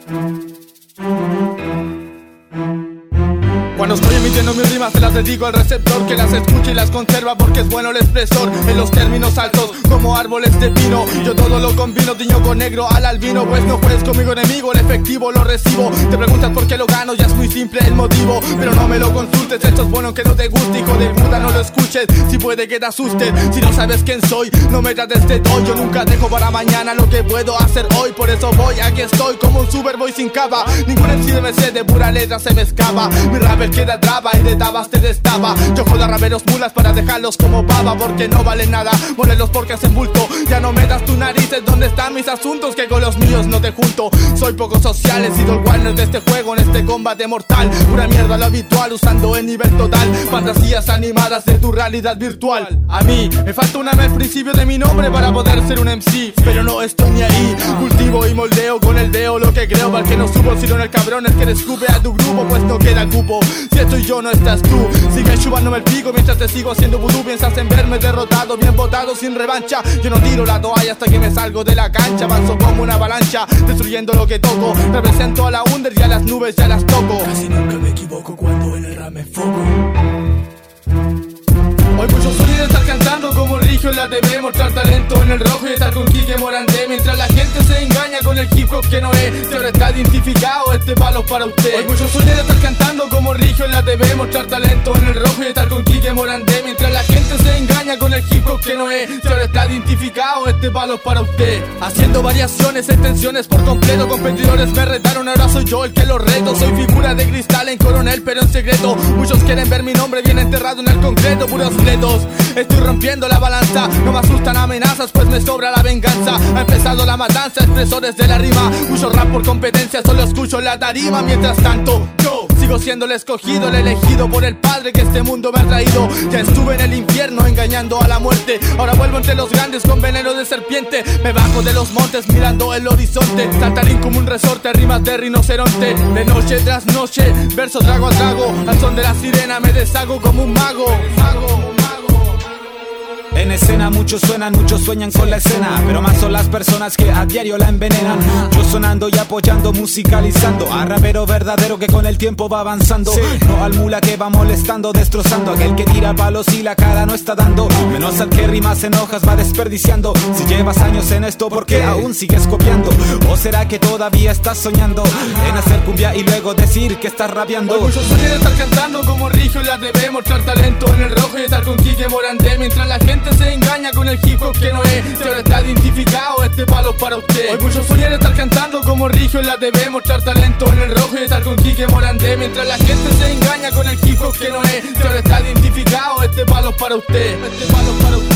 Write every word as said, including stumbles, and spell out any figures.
Cuando estoy emitiendo mis rimas se las dedico al receptor, que las escucha y las conserva porque es bueno el expresor. En los términos altos como árboles de pino, yo todo lo combino, tiño con negro al albino. Pues no juegues conmigo enemigo, el efectivo lo recibo. Te preguntas por qué lo gano, ya es muy simple el motivo, pero no me lo consultes, esto es bueno que no te guste. Hijo de puta, no lo escuches, si puede que te asustes. Si no sabes quién soy, no me trates de todo. Yo nunca dejo para mañana lo que puedo hacer hoy. Por eso voy, aquí estoy como un superboy sin capa. Ningún M C de M C de pura letra se me escapa. Mi rapper queda traba y de tabas te destapa. Yo jodo a raperos mulas para dejarlos como baba, porque no valen nada, molerlos porque hacen bulto. Ya no metas tu narices donde están mis asuntos, que con los míos no te junto. Soy poco social, he sido el Warner de este juego, en este combate mortal. Pura mierda lo habitual, usando el nivel total. Fantasías animadas de tu realidad virtual. A mí me falta una vez el principio de mi nombre para poder ser un M C, pero no estoy ni ahí. Cultivo y moldeo con el deo lo que creo. Para que no subo, sino el cabrón es que le escupe a tu grupo, pues no queda cupo. Si estoy yo, no estás tú. Sigue chupándome el pico mientras te sigo haciendo vudú. Piensas en verme derrotado, bien botado, sin revancha. Yo no tiro la toalla hasta que me salgo de la cancha. Avanzo como una avalancha, destruyendo lo que toco. Represento a la under y a las nubes ya las toco. Casi nunca me equivoco cuando en el rap me enfoco. Hoy muchos sueñan de estar cantando como Rigio en la T V, mostrar talento en el rojo y estar con Quique Morandé. Mientras la gente se engaña con el hip hop que no es, si ahora está identificado, este palo es para usted. Hoy muchos sueñan de estar cantando como Rigio en la T V, mostrar talento en el rojo y estar con Quique Morandé. Mientras la gente se engaña con el hip hop que no es, si ahora está identificado, este palo es para usted. Haciendo variaciones, extensiones por completo, competidores me retaron, ahora soy yo el que los reto. Soy figura de cristal en coronel pero en secreto. Muchos quieren ver mi nombre bien enterrado en el concreto, puros estoy rompiendo la balanza, no me asustan amenazas, pues me sobra la venganza. Ha empezado la matanza, expresores de la rima. Mucho rap por competencia, solo escucho la tarima. Mientras tanto, yo sigo siendo el escogido, el elegido por el padre que este mundo me ha traído. Ya estuve en el infierno engañando a la muerte, ahora vuelvo entre los grandes con veneno de serpiente. Me bajo de los montes mirando el horizonte, saltarín como un resorte, rimas de rinoceronte. De noche tras noche, verso trago a trago, al son de la sirena me deshago como un mago. mago. En escena muchos suenan, muchos sueñan con la escena, pero más son las personas que a diario la envenenan. Yo sonando y apoyando, musicalizando a rapero verdadero que con el tiempo va avanzando, sí. No al mula que va molestando, destrozando, aquel que tira palos y la cara no está dando. Menos al que rimas en hojas va desperdiciando. Si llevas años en esto, ¿por qué aún sigues copiando? ¿O será que todavía estás soñando en hacer cumbia y luego decir que estás rapeando? Hoy muchos sueñan de estar cantando como Rigio en la T V, mostrar talento en el rojo y estar con Quique Morandé. Mientras la gente se engaña con el hip hop que no es, si ahora está identificado, este palo es para usted. Hoy muchos sueñan de estar cantando como Rigio en la T V, mostrar talento en el rojo y estar con Quique Morandé. Mientras la gente se engaña con el hip hop que no es, si ahora está identificado, este palo es para usted, este palo es para usted.